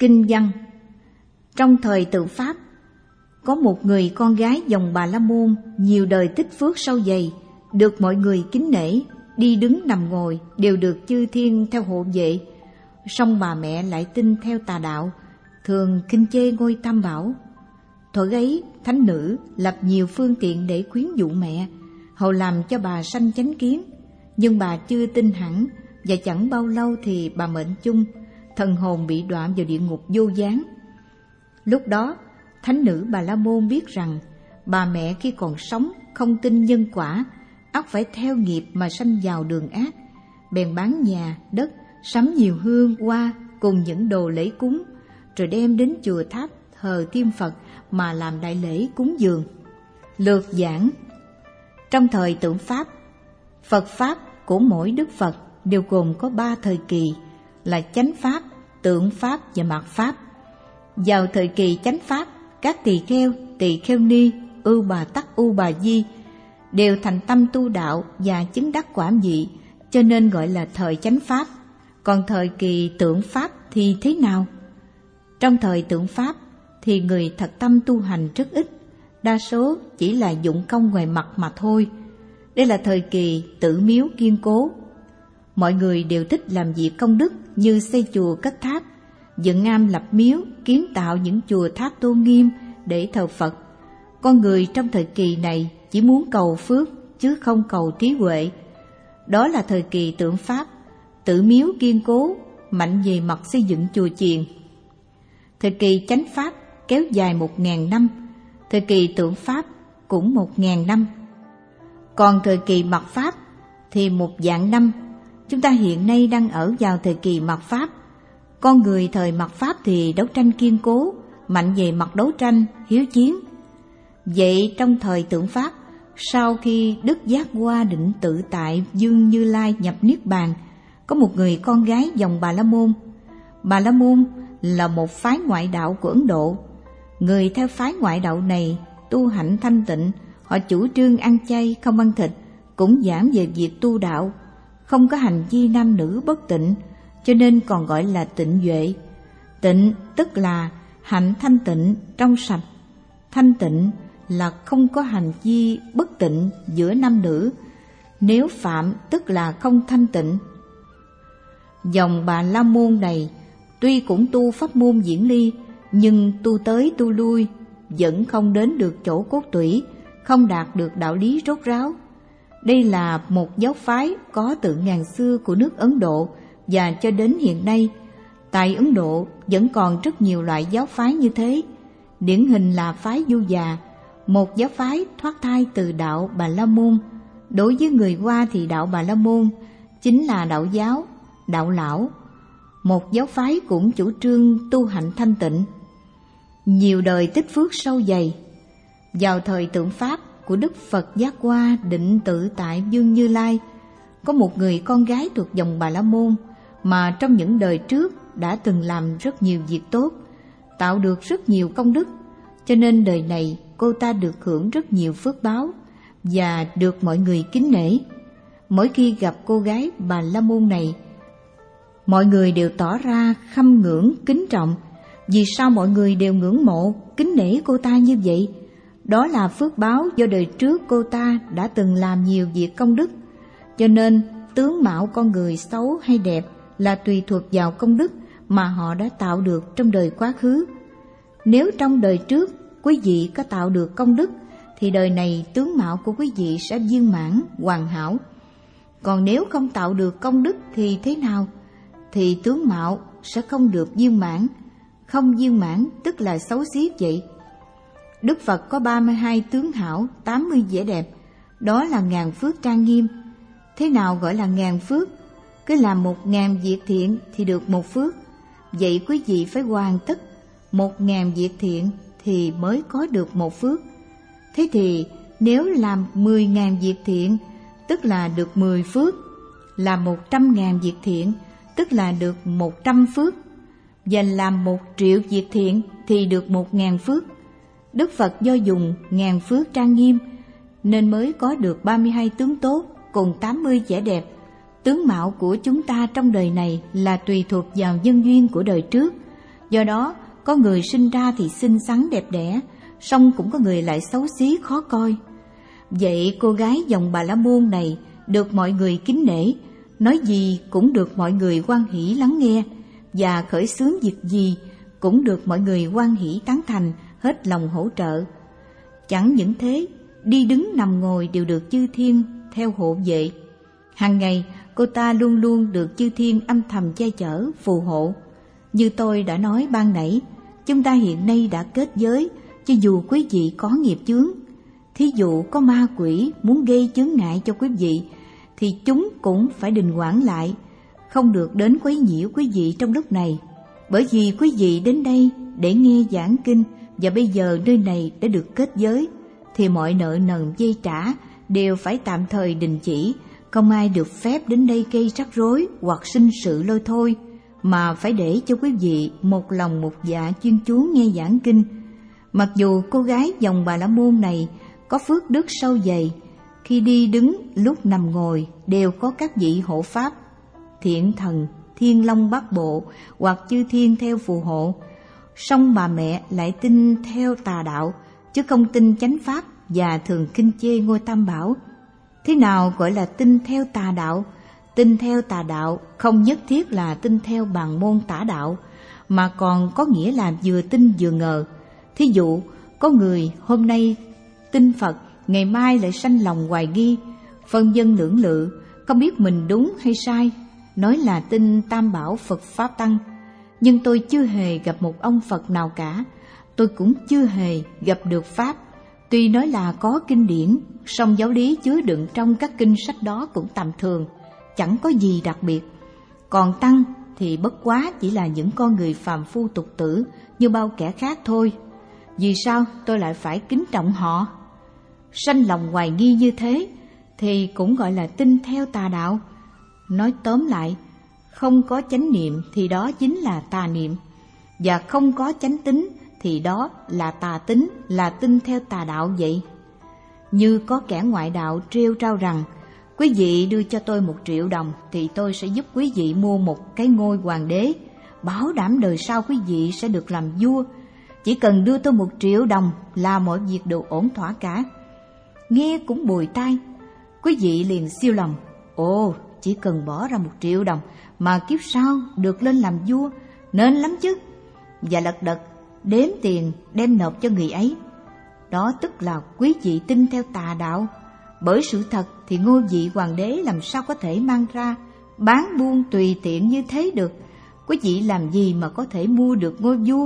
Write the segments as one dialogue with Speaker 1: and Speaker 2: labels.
Speaker 1: Kinh văn. Trong thời Tượng Pháp, có một người con gái dòng Bà La Môn nhiều đời tích phước sâu dày, được mọi người kính nể, đi đứng nằm ngồi đều được chư thiên theo hộ vệ. Song bà mẹ lại tin theo tà đạo, thường khinh chê ngôi Tam Bảo. Thuở ấy, thánh nữ lập nhiều phương tiện để khuyến dụ mẹ, hầu làm cho bà sanh chánh kiến. Nhưng bà chưa tin hẳn, và chẳng bao lâu thì bà mệnh chung, thần hồn bị đọa vào địa ngục vô gián. Lúc đó, thánh nữ Bà La Môn biết rằng bà mẹ khi còn sống không tin nhân quả, ắt phải theo nghiệp mà sanh vào đường ác, bèn bán nhà, đất, sắm nhiều hương, hoa cùng những đồ lễ cúng, rồi đem đến chùa tháp thờ Thiên Phật mà làm đại lễ cúng dường. Lược giảng. Trong thời Tượng Pháp, Phật Pháp của mỗi Đức Phật đều gồm có 3 thời kỳ là Chánh Pháp, Tượng Pháp và Mạt Pháp. Vào thời kỳ Chánh Pháp, các tỳ kheo ni, ưu bà tắc, ưu bà di đều thành tâm tu đạo và chứng đắc quả vị, cho nên gọi là thời Chánh Pháp. Còn thời kỳ Tượng Pháp thì thế nào? Trong thời Tượng Pháp thì người thật tâm tu hành rất ít, đa số chỉ là dụng công ngoài mặt mà thôi. Đây là thời kỳ tự miếu kiên cố. Mọi người đều thích làm việc công đức như xây chùa cất tháp, dựng am lập miếu, kiến tạo những chùa tháp tôn nghiêm để thờ Phật. Con người trong thời kỳ này chỉ muốn cầu phước chứ không cầu trí huệ. Đó là thời kỳ Tượng Pháp, tự miếu kiên cố, mạnh về mặt xây dựng chùa chiền. Thời kỳ Chánh Pháp kéo dài 1000 năm, thời kỳ Tượng Pháp cũng 1000 năm. Còn thời kỳ Mạt Pháp thì 1.000 năm. Chúng ta hiện nay đang ở vào thời kỳ Mạt Pháp. Con người thời Mạt Pháp thì đấu tranh kiên cố, mạnh về mặt đấu tranh, hiếu chiến. Vậy trong thời Tượng Pháp, sau khi Đức Giác Hoa Định Tự Tại Dương Như Lai nhập Niết Bàn, có một người con gái dòng Bà La Môn. Bà La Môn là một phái ngoại đạo của Ấn Độ. Người theo phái ngoại đạo này tu hạnh thanh tịnh, họ chủ trương ăn chay, không ăn thịt, cũng giảng về việc tu đạo, không có hành vi nam nữ bất tịnh, cho nên còn gọi là tịnh duệ. Tịnh tức là hạnh thanh tịnh, trong sạch. Thanh tịnh là không có hành vi bất tịnh giữa nam nữ. Nếu phạm tức là không thanh tịnh. Dòng Bà La Môn này tuy cũng tu pháp môn diễn ly, nhưng tu tới tu lui vẫn không đến được chỗ cốt tủy, không đạt được đạo lý rốt ráo. Đây là một giáo phái có từ ngàn xưa của nước Ấn Độ, và cho đến hiện nay, tại Ấn Độ vẫn còn rất nhiều loại giáo phái như thế. Điển hình là phái Du Già, một giáo phái thoát thai từ đạo Bà La Môn. Đối với người Hoa thì đạo Bà La Môn chính là đạo giáo, đạo lão. Một giáo phái cũng chủ trương tu hạnh thanh tịnh, nhiều đời tích phước sâu dày. Vào thời Tượng Pháp của Đức Phật Giác Hoa Định Tự Tại Dương Như Lai, có một người con gái thuộc dòng Bà La Môn mà trong những đời trước đã từng làm rất nhiều việc tốt, tạo được rất nhiều công đức, cho nên đời này cô ta được hưởng rất nhiều phước báo và được mọi người kính nể. Mỗi khi gặp cô gái Bà La Môn này, mọi người đều tỏ ra khâm ngưỡng kính trọng. Vì sao mọi người đều ngưỡng mộ, kính nể cô ta như vậy? Đó là phước báo do đời trước cô ta đã từng làm nhiều việc công đức. Cho nên tướng mạo con người xấu hay đẹp là tùy thuộc vào công đức mà họ đã tạo được trong đời quá khứ. Nếu trong đời trước quý vị có tạo được công đức thì đời này tướng mạo của quý vị sẽ viên mãn, hoàn hảo. Còn nếu không tạo được công đức thì thế nào? Thì tướng mạo sẽ không được viên mãn. Không viên mãn tức là xấu xí vậy. Đức Phật có 32 tướng hảo, 80 vẻ đẹp. Đó là ngàn phước trang nghiêm. Thế nào gọi là ngàn phước? Cứ làm 1000 việc thiện thì được 1 phước. Vậy quý vị phải hoàn tất 1000 việc thiện thì mới có được 1 phước. Thế thì nếu làm 10.000 việc thiện tức là được 10 phước. Làm 100.000 việc thiện tức là được 100 phước. Và làm 1 triệu việc thiện thì được 1000 phước. Đức Phật do dùng ngàn phước trang nghiêm nên mới có được 32 tướng tốt cùng 80 vẻ đẹp. Tướng mạo của chúng ta trong đời này là tùy thuộc vào nhân duyên của đời trước. Do đó, có người sinh ra thì xinh xắn đẹp đẽ, song cũng có người lại xấu xí khó coi. Vậy cô gái dòng Bà La Môn này được mọi người kính nể, nói gì cũng được mọi người hoan hỷ lắng nghe, và khởi xướng việc gì cũng được mọi người hoan hỷ tán thành, hết lòng hỗ trợ. Chẳng những thế, đi đứng nằm ngồi đều được chư thiên theo hộ vệ. Hàng ngày, cô ta luôn luôn được chư thiên âm thầm che chở, phù hộ. Như tôi đã nói ban nãy, chúng ta hiện nay đã kết giới, cho dù quý vị có nghiệp chướng. Thí dụ có ma quỷ muốn gây chướng ngại cho quý vị, thì chúng cũng phải đình hoãn lại, không được đến quấy nhiễu quý vị trong lúc này. Bởi vì quý vị đến đây để nghe giảng kinh, và bây giờ nơi này đã được kết giới, thì mọi nợ nần dây trả đều phải tạm thời đình chỉ, không ai được phép đến đây gây rắc rối hoặc sinh sự lôi thôi, mà phải để cho quý vị một lòng một dạ chuyên chú nghe giảng kinh. Mặc dù cô gái dòng Bà La Môn này có phước đức sâu dày, khi đi đứng lúc nằm ngồi đều có các vị hộ pháp, thiện thần, thiên long bát bộ hoặc chư thiên theo phù hộ, song bà mẹ lại tin theo tà đạo, chứ không tin chánh pháp và thường kinh chê ngôi Tam Bảo. Thế nào gọi là tin theo tà đạo? Tin theo tà đạo không nhất thiết là tin theo bằng môn tả đạo, mà còn có nghĩa là vừa tin vừa ngờ. Thí dụ, có người hôm nay tin Phật, ngày mai lại sanh lòng hoài nghi, phân vân lưỡng lự, không biết mình đúng hay sai, nói là tin Tam Bảo Phật Pháp Tăng. Nhưng tôi chưa hề gặp một ông Phật nào cả, tôi cũng chưa hề gặp được Pháp. Tuy nói là có kinh điển, song giáo lý chứa đựng trong các kinh sách đó cũng tầm thường, chẳng có gì đặc biệt. Còn Tăng thì bất quá chỉ là những con người phàm phu tục tử như bao kẻ khác thôi. Vì sao tôi lại phải kính trọng họ? Sanh lòng hoài nghi như thế thì cũng gọi là tin theo tà đạo. Nói tóm lại, không có chánh niệm thì đó chính là tà niệm, và không có chánh tính thì đó là tà tính, là tin theo tà đạo vậy. Như có kẻ ngoại đạo trêu trao rằng, quý vị đưa cho tôi 1 triệu đồng thì tôi sẽ giúp quý vị mua một cái ngôi hoàng đế, bảo đảm đời sau quý vị sẽ được làm vua. Chỉ cần đưa tôi 1 triệu đồng là mọi việc đều ổn thỏa cả. Nghe cũng bùi tai, quý vị liền siêu lòng, ồ, chỉ cần bỏ ra 1 triệu đồng mà kiếp sau được lên làm vua, nên lắm chứ. Và lật đật đếm tiền đem nộp cho người ấy. Đó tức là quý vị tin theo tà đạo. Bởi sự thật thì ngôi vị hoàng đế làm sao có thể mang ra bán buôn tùy tiện như thế được. Quý vị làm gì mà có thể mua được ngôi vua?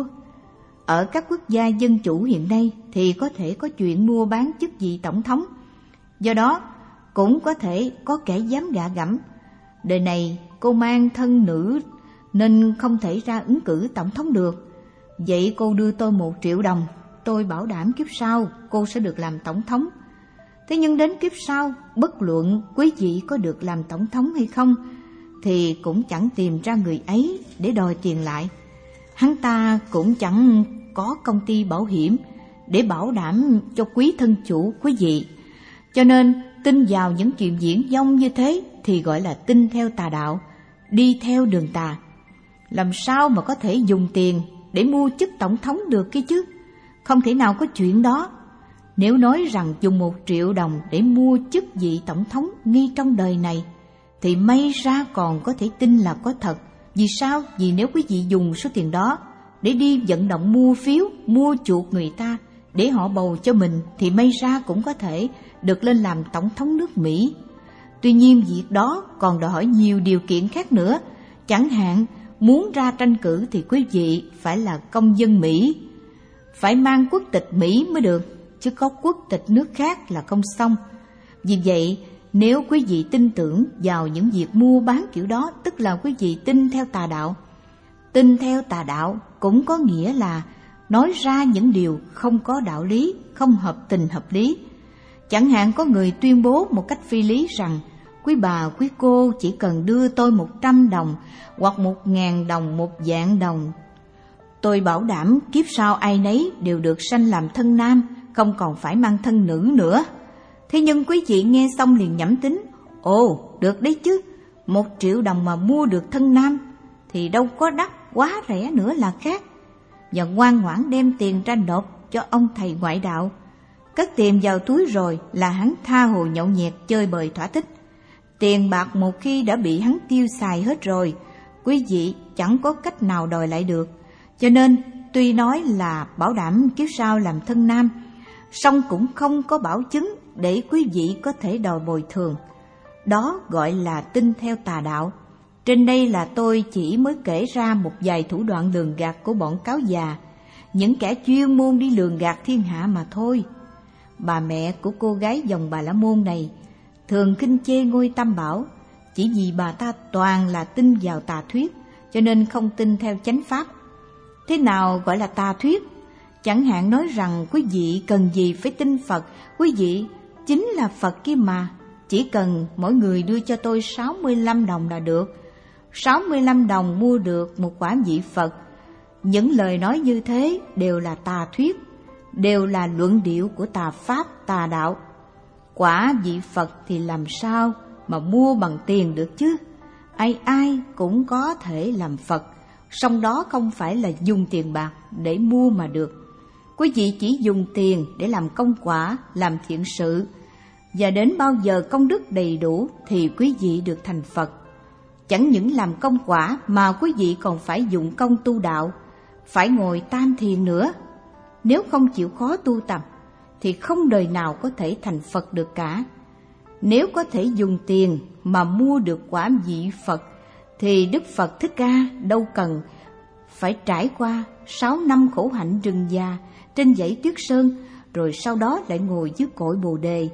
Speaker 1: Ở các quốc gia dân chủ hiện nay thì có thể có chuyện mua bán chức vị tổng thống. Do đó cũng có thể có kẻ dám gạ gẫm, đời này cô mang thân nữ nên không thể ra ứng cử tổng thống được. Vậy cô đưa tôi 1 triệu đồng, tôi bảo đảm kiếp sau cô sẽ được làm tổng thống. Thế nhưng đến kiếp sau, bất luận quý vị có được làm tổng thống hay không, thì cũng chẳng tìm ra người ấy để đòi tiền lại. Hắn ta cũng chẳng có công ty bảo hiểm để bảo đảm cho quý thân chủ quý vị. Cho nên tin vào những chuyện viển vông như thế thì gọi là tin theo tà đạo, đi theo đường tà. Làm sao mà có thể dùng tiền để mua chức tổng thống được kia chứ? Không thể nào có chuyện đó. Nếu nói rằng dùng 1 triệu đồng để mua chức vị tổng thống ngay trong đời này, thì may ra còn có thể tin là có thật. Vì sao? Vì nếu quý vị dùng số tiền đó để đi vận động mua phiếu, mua chuộc người ta để họ bầu cho mình, thì may ra cũng có thể được lên làm tổng thống nước Mỹ. Tuy nhiên việc đó còn đòi hỏi nhiều điều kiện khác nữa. Chẳng hạn muốn ra tranh cử thì quý vị phải là công dân Mỹ, phải mang quốc tịch Mỹ mới được, chứ có quốc tịch nước khác là không xong. Vì vậy, nếu quý vị tin tưởng vào những việc mua bán kiểu đó, tức là quý vị tin theo tà đạo. Tin theo tà đạo cũng có nghĩa là nói ra những điều không có đạo lý, không hợp tình hợp lý. Chẳng hạn có người tuyên bố một cách phi lý rằng, quý bà, quý cô chỉ cần đưa tôi 100 đồng hoặc 1.000 đồng, 1 vạn đồng, tôi bảo đảm kiếp sau ai nấy đều được sanh làm thân nam, không còn phải mang thân nữ nữa. Thế nhưng quý vị nghe xong liền nhẩm tính, ồ, được đấy chứ, 1 triệu đồng mà mua được thân nam thì đâu có đắt, quá rẻ nữa là khác. và ngoan ngoãn đem tiền ra nộp cho ông thầy ngoại đạo. Cất tiền vào túi rồi là hắn tha hồ nhậu nhẹt chơi bời thỏa thích. Tiền bạc một khi đã bị hắn tiêu xài hết rồi, quý vị chẳng có cách nào đòi lại được. Cho nên tuy nói là bảo đảm kiếp sau làm thân nam, song cũng không có bảo chứng để quý vị có thể đòi bồi thường. Đó gọi là tin theo tà đạo. Trên đây là tôi chỉ mới kể ra một vài thủ đoạn lường gạt của bọn cáo già, những kẻ chuyên môn đi lường gạt thiên hạ mà thôi. Bà mẹ của cô gái dòng Bà La Môn này thường khinh chê ngôi Tam Bảo, chỉ vì bà ta toàn là tin vào tà thuyết, cho nên không tin theo chánh pháp. Thế nào gọi là tà thuyết? Chẳng hạn nói rằng quý vị cần gì phải tin Phật, quý vị chính là Phật kia mà, chỉ cần mỗi người đưa cho tôi 65 đồng là được. 65 đồng mua được một quả vị Phật. Những lời nói như thế đều là tà thuyết, đều là luận điệu của tà pháp, tà đạo. Quả vị Phật thì làm sao mà mua bằng tiền được chứ? Ai ai cũng có thể làm Phật, song đó không phải là dùng tiền bạc để mua mà được. Quý vị chỉ dùng tiền để làm công quả, làm thiện sự, và đến bao giờ công đức đầy đủ thì quý vị được thành Phật. Chẳng những làm công quả mà quý vị còn phải dụng công tu đạo, phải ngồi tam thiền nữa. Nếu không chịu khó tu tập thì không đời nào có thể thành Phật được cả. Nếu có thể dùng tiền mà mua được quả vị Phật thì Đức Phật Thích Ca đâu cần phải trải qua 6 năm khổ hạnh rừng già trên dãy Tuyết Sơn, rồi sau đó lại ngồi dưới cội Bồ Đề,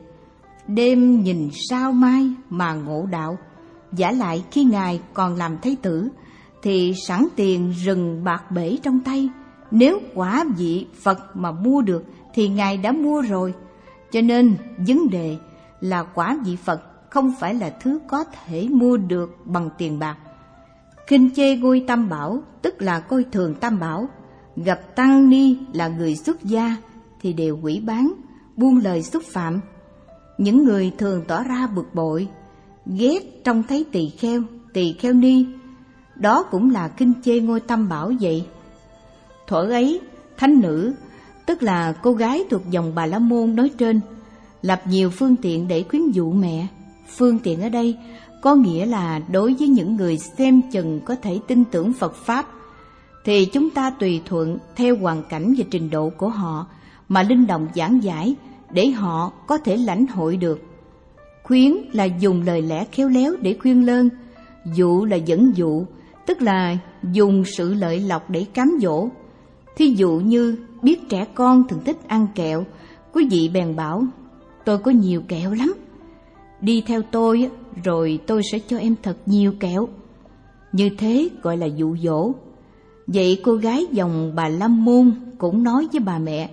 Speaker 1: đêm nhìn sao mai mà ngộ đạo. Vả lại khi Ngài còn làm Thái tử thì sẵn tiền rừng bạc bể trong tay. Nếu quả vị Phật mà mua được thì Ngài đã mua rồi. Cho nên vấn đề là quả vị Phật không phải là thứ có thể mua được bằng tiền bạc. Khinh chê ngôi Tam Bảo tức là coi thường Tam Bảo, gặp tăng ni là người xuất gia thì đều hủy bán, buông lời xúc phạm. Những người thường tỏ ra bực bội, ghét trông thấy tỳ kheo ni, đó cũng là khinh chê ngôi Tam Bảo vậy. Thuở ấy, thánh nữ, tức là cô gái thuộc dòng Bà La Môn nói trên, lập nhiều phương tiện để khuyến dụ mẹ. Phương tiện ở đây có nghĩa là đối với những người xem chừng có thể tin tưởng Phật Pháp, thì chúng ta tùy thuận theo hoàn cảnh và trình độ của họ mà linh động giảng giải để họ có thể lãnh hội được. Khuyến là dùng lời lẽ khéo léo để khuyên lơn, dụ là dẫn dụ, tức là dùng sự lợi lộc để cám dỗ. Thí dụ như biết trẻ con thường thích ăn kẹo, quý vị bèn bảo: tôi có nhiều kẹo lắm, đi theo tôi rồi tôi sẽ cho em thật nhiều kẹo. Như thế gọi là dụ dỗ. Vậy cô gái dòng Bà La Môn cũng nói với bà mẹ: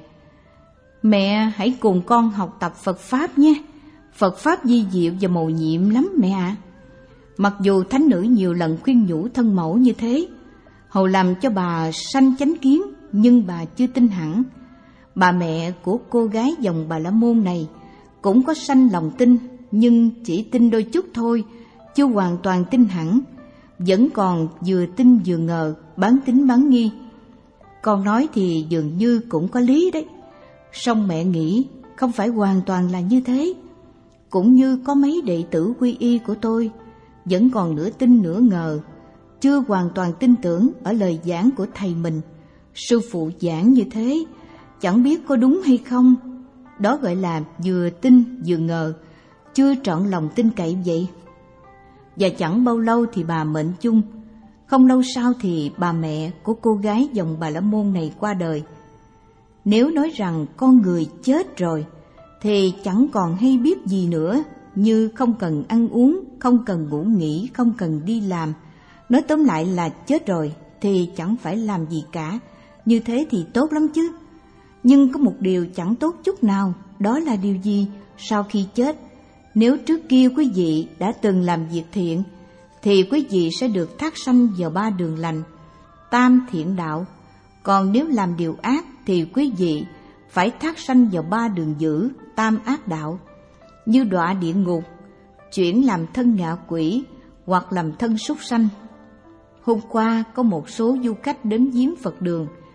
Speaker 1: mẹ hãy cùng con học tập Phật Pháp nhé, Phật Pháp vi diệu và mầu nhiệm lắm mẹ ạ. Mặc dù thánh nữ nhiều lần khuyên nhủ thân mẫu như thế, hầu làm cho bà sanh chánh kiến, nhưng bà chưa tin hẳn. Bà mẹ của cô gái dòng Bà La Môn này cũng có sanh lòng tin, nhưng chỉ tin đôi chút thôi, chưa hoàn toàn tin hẳn, vẫn còn vừa tin vừa ngờ, bán tín bán nghi. Con nói thì dường như cũng có lý đấy, song mẹ nghĩ không phải hoàn toàn là như thế. Cũng như có mấy đệ tử quy y của tôi vẫn còn nửa tin nửa ngờ, chưa hoàn toàn tin tưởng ở lời giảng của thầy mình. Sư phụ giảng như thế, chẳng biết có đúng hay không. Đó gọi là vừa tin vừa ngờ, chưa trọn lòng tin cậy vậy. Và chẳng bao lâu thì bà mệnh chung. Không lâu sau thì bà mẹ của cô gái dòng Bà La Môn này qua đời. Nếu nói rằng con người chết rồi thì chẳng còn hay biết gì nữa, như không cần ăn uống, không cần ngủ nghỉ, không cần đi làm. Nói tóm lại là chết rồi thì chẳng phải làm gì cả. Như thế thì tốt lắm chứ. Nhưng có một điều chẳng tốt chút nào, đó là điều gì? Sau khi chết, nếu trước kia quý vị đã từng làm việc thiện thì quý vị sẽ được thác sanh vào 3 đường lành, tam thiện đạo. Còn nếu làm điều ác thì quý vị phải thác sanh vào 3 đường dữ, tam ác đạo, như đọa địa ngục, chuyển làm thân ngạ quỷ hoặc làm thân súc sanh. Hôm qua có một số du khách đến viếng Phật đường.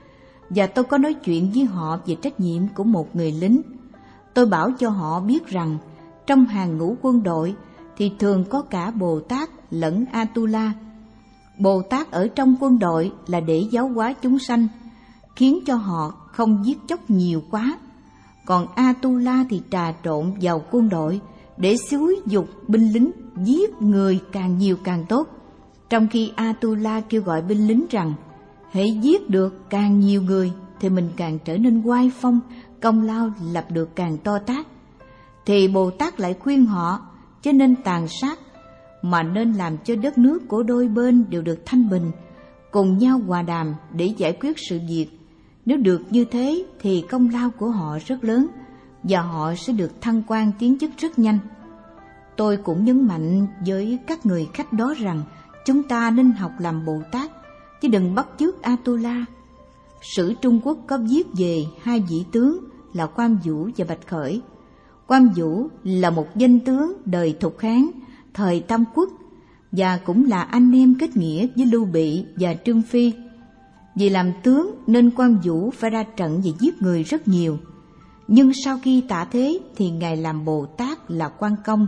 Speaker 1: và tôi có nói chuyện với họ về trách nhiệm của một người lính. Tôi bảo cho họ biết rằng trong hàng ngũ quân đội thì thường có cả Bồ Tát lẫn Atula. Bồ Tát ở trong quân đội là để giáo hóa chúng sanh, khiến cho họ không giết chóc nhiều quá. Còn Atula thì trà trộn vào quân đội để xúi giục binh lính giết người càng nhiều càng tốt. Trong khi Atula kêu gọi binh lính rằng hễ giết được càng nhiều người thì mình càng trở nên oai phong, công lao lập được càng to tát. Thì Bồ Tát lại khuyên họ chứ nên tàn sát, mà nên làm cho đất nước của đôi bên đều được thanh bình, cùng nhau hòa đàm để giải quyết sự việc. Nếu được như thế thì công lao của họ rất lớn và họ sẽ được thăng quan tiến chức rất nhanh. Tôi cũng nhấn mạnh với các người khách đó rằng chúng ta nên học làm Bồ Tát, chứ đừng bắt chước Atula. Sử Trung Quốc có viết về hai vị tướng là Quan Vũ và Bạch Khởi. Quan Vũ là một danh tướng đời Thục Hán, thời Tam Quốc, và cũng là anh em kết nghĩa với Lưu Bị và Trương Phi. Vì làm tướng nên Quan Vũ phải ra trận và giết người rất nhiều. Nhưng sau khi tạ thế thì ngài làm Bồ Tát là Quan Công.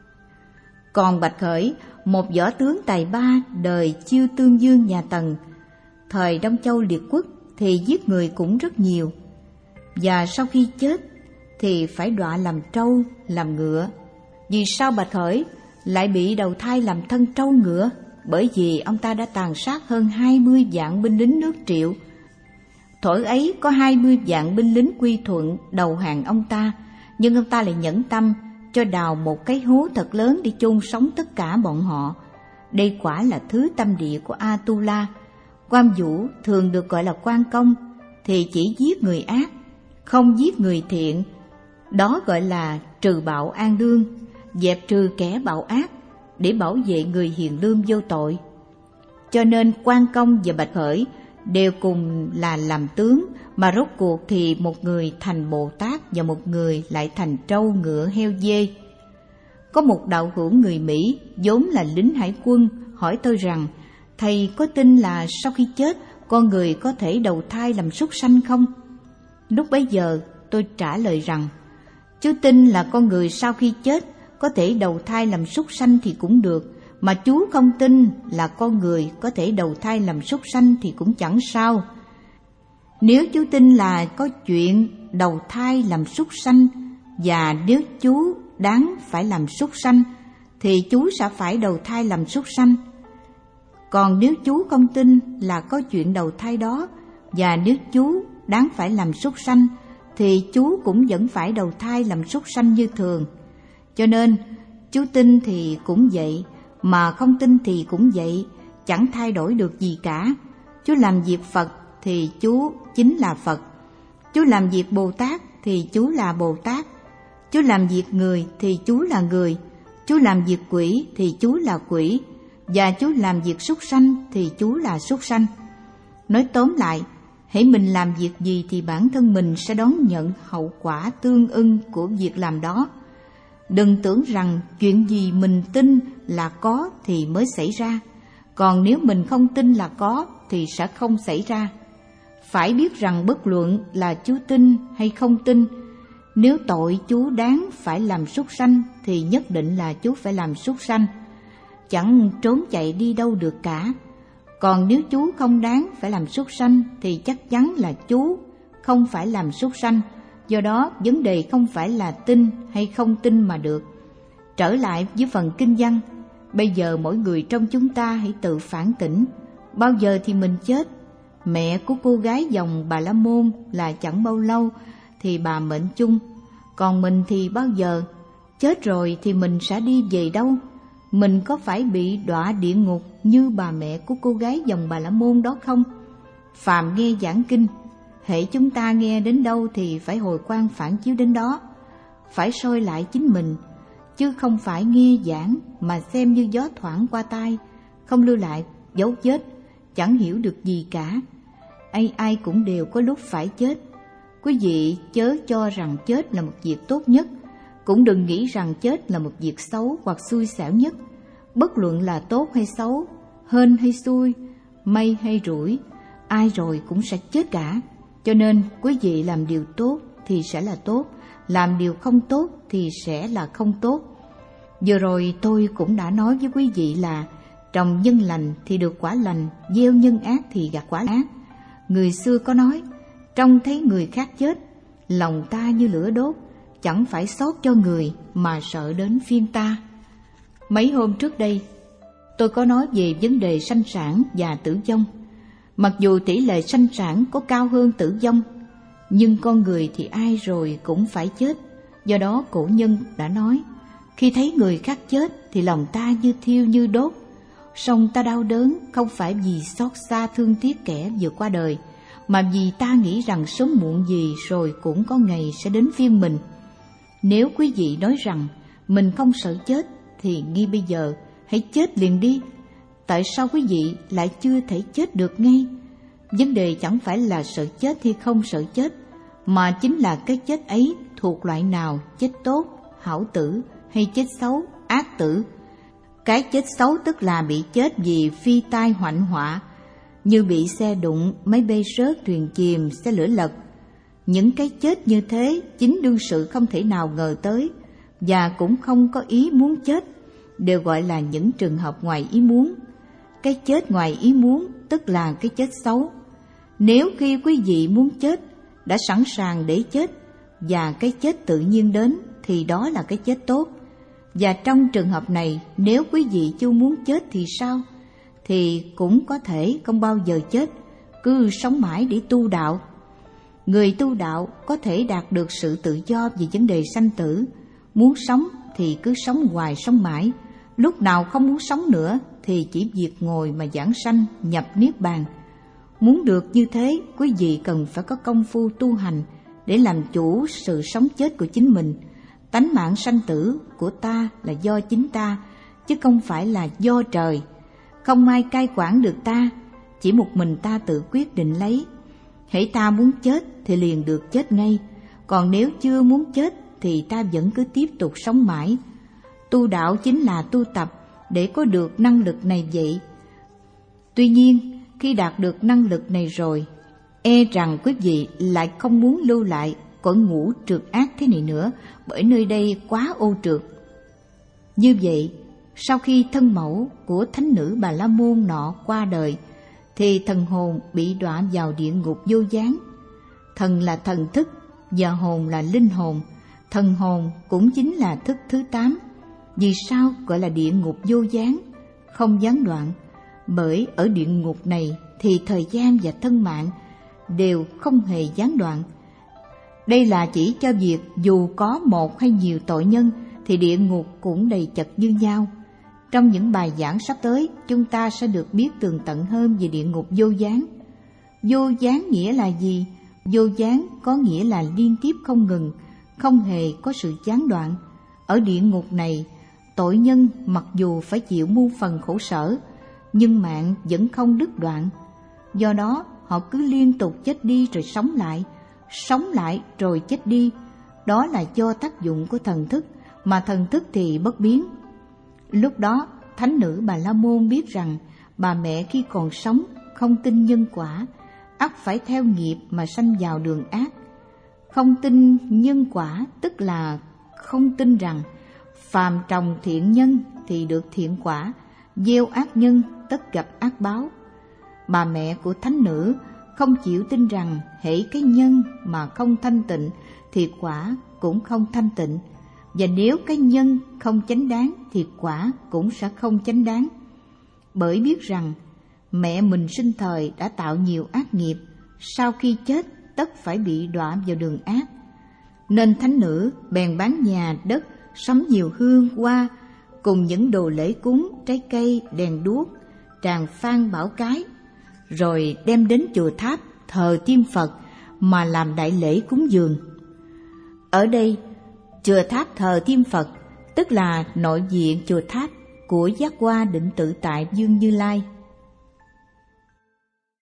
Speaker 1: Còn Bạch Khởi, một võ tướng tài ba đời Chiêu Tương Dương nhà Tần, thời Đông Châu Liệt Quốc, thì giết người cũng rất nhiều. Và sau khi chết thì phải đọa làm trâu, làm ngựa. Vì sao Bạch Khởi lại bị đầu thai làm thân trâu ngựa? Bởi vì ông ta đã tàn sát hơn 20 vạn binh lính nước Triệu. Thuở ấy có 20 vạn binh lính quy thuận đầu hàng ông ta, nhưng ông ta lại nhẫn tâm cho đào một cái hố thật lớn để chôn sống tất cả bọn họ. Đây quả là thứ tâm địa của Atula. Quan Vũ thường được gọi là Quan Công thì chỉ giết người ác, không giết người thiện. Đó gọi là trừ bạo an đương, dẹp trừ kẻ bạo ác để bảo vệ người hiền lương vô tội. Cho nên Quan Công và Bạch Khởi đều cùng là làm tướng, mà rốt cuộc thì một người thành Bồ Tát và một người lại thành trâu ngựa heo dê. Có một đạo hữu người Mỹ vốn là lính hải quân hỏi tôi rằng thầy có tin là sau khi chết con người có thể đầu thai làm súc sanh không? Lúc bấy giờ tôi trả lời rằng chú tin là con người sau khi chết có thể đầu thai làm súc sanh thì cũng được, mà chú không tin là con người có thể đầu thai làm súc sanh thì cũng chẳng sao. Nếu chú tin là có chuyện đầu thai làm súc sanh, và nếu chú đáng phải làm súc sanh thì chú sẽ phải đầu thai làm súc sanh. Còn nếu chú không tin là có chuyện đầu thai đó, và nếu chú đáng phải làm súc sanh thì chú cũng vẫn phải đầu thai làm súc sanh như thường. Cho nên chú tin thì cũng vậy, mà không tin thì cũng vậy, chẳng thay đổi được gì cả. Chú làm việc Phật thì chú chính là Phật, chú làm việc Bồ Tát thì chú là Bồ Tát, chú làm việc người thì chú là người, chú làm việc quỷ thì chú là quỷ, và chú làm việc súc sanh thì chú là súc sanh. Nói tóm lại, hễ mình làm việc gì thì bản thân mình sẽ đón nhận hậu quả tương ưng của việc làm đó. Đừng tưởng rằng chuyện gì mình tin là có thì mới xảy ra, còn nếu mình không tin là có thì sẽ không xảy ra. Phải biết rằng bất luận là chú tin hay không tin, nếu tội chú đáng phải làm súc sanh thì nhất định là chú phải làm súc sanh, chẳng trốn chạy đi đâu được cả. Còn nếu chú không đáng phải làm súc sanh thì chắc chắn là chú không phải làm súc sanh. Do đó vấn đề không phải là tin hay không tin mà được. Trở lại với phần kinh văn, bây giờ mỗi người trong chúng ta hãy tự phản tỉnh, bao giờ thì mình chết. Mẹ của cô gái dòng Bà La Môn là chẳng bao lâu thì bà mệnh chung, còn mình thì bao giờ? Chết rồi thì mình sẽ đi về đâu? Mình có phải bị đọa địa ngục như bà mẹ của cô gái dòng Bà La Môn đó không? Phàm nghe giảng kinh, hễ chúng ta nghe đến đâu thì phải hồi quan phản chiếu đến đó, phải soi lại chính mình, chứ không phải nghe giảng mà xem như gió thoảng qua tai, không lưu lại dấu vết, chẳng hiểu được gì cả. Ai cũng đều có lúc phải chết. Quý vị chớ cho rằng chết là một việc tốt nhất, cũng đừng nghĩ rằng chết là một việc xấu hoặc xui xẻo nhất. Bất luận là tốt hay xấu, hên hay xui, may hay rủi, ai rồi cũng sẽ chết cả. Cho nên quý vị làm điều tốt thì sẽ là tốt, làm điều không tốt thì sẽ là không tốt. Vừa rồi tôi cũng đã nói với quý vị là trồng nhân lành thì được quả lành, gieo nhân ác thì gặt quả ác. Người xưa có nói, trông thấy người khác chết, lòng ta như lửa đốt, chẳng phải xót cho người mà sợ đến phiên ta. Mấy hôm trước đây, tôi có nói về vấn đề sanh sản và tử vong. Mặc dù tỷ lệ sanh sản có cao hơn tử vong, nhưng con người thì ai rồi cũng phải chết. Do đó cổ nhân đã nói, khi thấy người khác chết thì lòng ta như thiêu như đốt. Song ta đau đớn không phải vì xót xa thương tiếc kẻ vừa qua đời, mà vì ta nghĩ rằng sớm muộn gì rồi cũng có ngày sẽ đến phiên mình. Nếu quý vị nói rằng mình không sợ chết thì ngay bây giờ hãy chết liền đi. Tại sao quý vị lại chưa thể chết được ngay? Vấn đề chẳng phải là sợ chết hay không sợ chết, mà chính là cái chết ấy thuộc loại nào, chết tốt, hảo tử hay chết xấu, ác tử. Cái chết xấu tức là bị chết vì phi tai hoạnh họa, như bị xe đụng, máy bay rớt, thuyền chìm, xe lửa lật. Những cái chết như thế chính đương sự không thể nào ngờ tới và cũng không có ý muốn chết, đều gọi là những trường hợp ngoài ý muốn. Cái chết ngoài ý muốn tức là cái chết xấu. Nếu khi quý vị muốn chết, đã sẵn sàng để chết và cái chết tự nhiên đến thì đó là cái chết tốt. Và trong trường hợp này, nếu quý vị chưa muốn chết thì sao? Thì cũng có thể không bao giờ chết, cứ sống mãi để tu đạo. Người tu đạo có thể đạt được sự tự do về vấn đề sanh tử. Muốn sống thì cứ sống hoài sống mãi, lúc nào không muốn sống nữa thì chỉ việc ngồi mà giảng sanh nhập niết bàn. Muốn được như thế, quý vị cần phải có công phu tu hành để làm chủ sự sống chết của chính mình. Tánh mạng sanh tử của ta là do chính ta, chứ không phải là do trời. Không ai cai quản được ta, chỉ một mình ta tự quyết định lấy. Hễ ta muốn chết thì liền được chết ngay, còn nếu chưa muốn chết thì ta vẫn cứ tiếp tục sống mãi. Tu đạo chính là tu tập để có được năng lực này vậy. Tuy nhiên, khi đạt được năng lực này rồi, e rằng quý vị lại không muốn lưu lại cõi ngũ trượt ác thế này nữa, bởi nơi đây quá ô trượt. Như vậy, sau khi thân mẫu của thánh nữ Bà La Môn nọ qua đời, thì thần hồn bị đọa vào địa ngục vô gián. Thần là thần thức và hồn là linh hồn. Thần hồn cũng chính là thức thứ 8. Vì sao gọi là địa ngục vô gián, không gián đoạn? Bởi ở địa ngục này thì thời gian và thân mạng đều không hề gián đoạn. Đây là chỉ cho việc dù có một hay nhiều tội nhân thì địa ngục cũng đầy chật như nhau. Trong những bài giảng sắp tới, chúng ta sẽ được biết tường tận hơn về địa ngục vô gián. Vô gián nghĩa là gì? Vô gián có nghĩa là liên tiếp không ngừng, không hề có sự gián đoạn. Ở địa ngục này, tội nhân mặc dù phải chịu muôn phần khổ sở, nhưng mạng vẫn không đứt đoạn. Do đó, họ cứ liên tục chết đi rồi sống lại rồi chết đi. Đó là do tác dụng của thần thức, mà thần thức thì bất biến. Lúc đó, thánh nữ Bà La Môn biết rằng bà mẹ khi còn sống không tin nhân quả, ắt phải theo nghiệp mà sanh vào đường ác. Không tin nhân quả tức là không tin rằng phàm trồng thiện nhân thì được thiện quả, gieo ác nhân tất gặp ác báo. Bà mẹ của thánh nữ không chịu tin rằng hễ cái nhân mà không thanh tịnh thì quả cũng không thanh tịnh, và nếu cái nhân không chánh đáng thì quả cũng sẽ không chánh đáng. Bởi biết rằng mẹ mình sinh thời đã tạo nhiều ác nghiệp, sau khi chết tất phải bị đọa vào đường ác, nên thánh nữ bèn bán nhà đất, sắm nhiều hương hoa cùng những đồ lễ cúng, trái cây, đèn đuốc, tràng phan bảo cái, rồi đem đến chùa tháp thờ Thiên Phật mà làm đại lễ cúng dường. Ở đây, chùa tháp thờ Thiên Phật tức là nội viện chùa tháp của Giác Hoa Định Tự Tại Dương Như Lai.